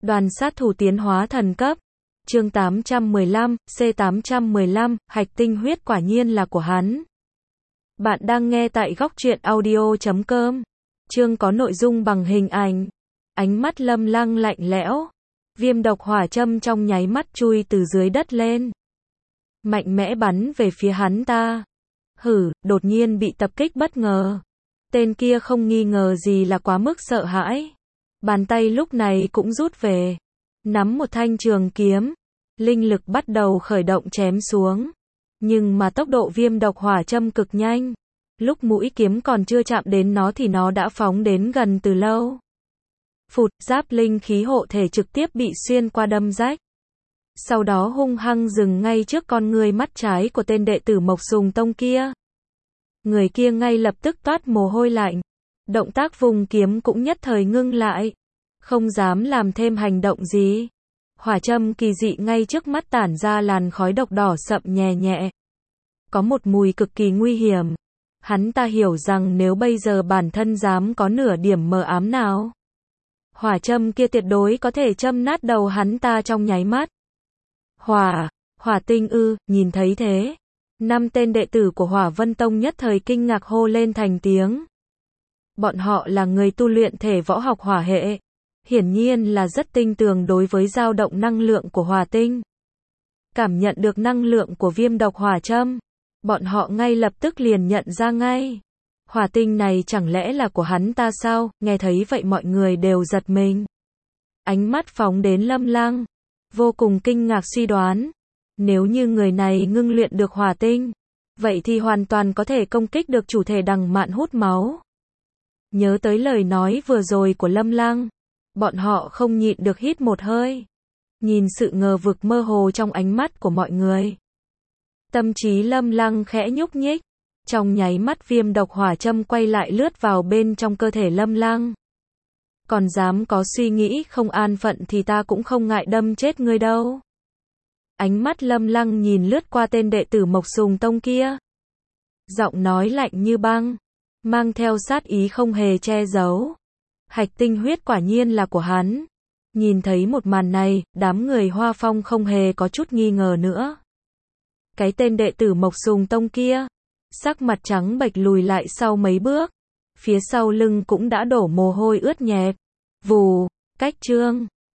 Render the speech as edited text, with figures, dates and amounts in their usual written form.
Đoàn sát thủ tiến hóa thần cấp. Chương 815, C815, hạch tinh huyết quả nhiên là của hắn. Bạn đang nghe tại góc truyện audio.com. Chương có nội dung bằng hình ảnh. Ánh mắt Lâm Lăng lạnh lẽo. Viêm độc hỏa châm trong nháy mắt chui từ dưới đất lên. Mạnh mẽ bắn về phía hắn ta. Đột nhiên bị tập kích bất ngờ. Tên kia không nghi ngờ gì là quá mức sợ hãi. Bàn tay lúc này cũng rút về. Nắm một thanh trường kiếm. Linh lực bắt đầu khởi động chém xuống. Nhưng mà tốc độ viêm độc hỏa châm cực nhanh. Lúc mũi kiếm còn chưa chạm đến nó thì nó đã phóng đến gần từ lâu. Phụt, giáp linh khí hộ thể trực tiếp bị xuyên qua đâm rách. Sau đó hung hăng dừng ngay trước con người mắt trái của tên đệ tử Mộc Sùng Tông kia. Người kia ngay lập tức toát mồ hôi lạnh. Động tác vùng kiếm cũng nhất thời ngưng lại. Không dám làm thêm hành động gì. Hỏa châm kỳ dị ngay trước mắt tản ra làn khói độc đỏ sậm nhẹ nhẹ. Có một mùi cực kỳ nguy hiểm. Hắn ta hiểu rằng nếu bây giờ bản thân dám có nửa điểm mờ ám nào, hỏa châm kia tuyệt đối có thể châm nát đầu hắn ta trong nháy mắt. Hỏa tinh ư? Nhìn thấy thế, 5 tên đệ tử của Hỏa Vân Tông nhất thời kinh ngạc hô lên thành tiếng. Bọn họ là người tu luyện thể võ học hỏa hệ, hiển nhiên là rất tinh tường đối với dao động năng lượng của hỏa tinh. Cảm nhận được năng lượng của viêm độc hỏa châm, bọn họ ngay lập tức liền nhận ra ngay. Hỏa tinh này chẳng lẽ là của hắn ta sao? Nghe thấy vậy mọi người đều giật mình. Ánh mắt phóng đến Lâm Lăng, vô cùng kinh ngạc suy đoán. Nếu như người này ngưng luyện được hỏa tinh, vậy thì hoàn toàn có thể công kích được chủ thể đằng mạn hút máu. Nhớ tới lời nói vừa rồi của Lâm Lăng, bọn họ không nhịn được hít một hơi. Nhìn sự ngờ vực mơ hồ trong ánh mắt của mọi người, tâm trí Lâm Lăng khẽ nhúc nhích. Trong nháy mắt viêm độc hỏa châm quay lại lướt vào bên trong cơ thể Lâm Lăng. Còn dám có suy nghĩ không an phận thì ta cũng không ngại đâm chết ngươi đâu. Ánh mắt Lâm Lăng nhìn lướt qua tên đệ tử Mộc Sùng Tông kia. Giọng nói lạnh như băng, mang theo sát ý không hề che giấu. Hạch tinh huyết quả nhiên là của hắn. Nhìn thấy một màn này, đám người Hoa Phong không hề có chút nghi ngờ nữa. Cái tên đệ tử Mộc Sùng Tông kia, sắc mặt trắng bệch lùi lại sau mấy bước. Phía sau lưng cũng đã đổ mồ hôi ướt nhẹp. Vù, cách chương.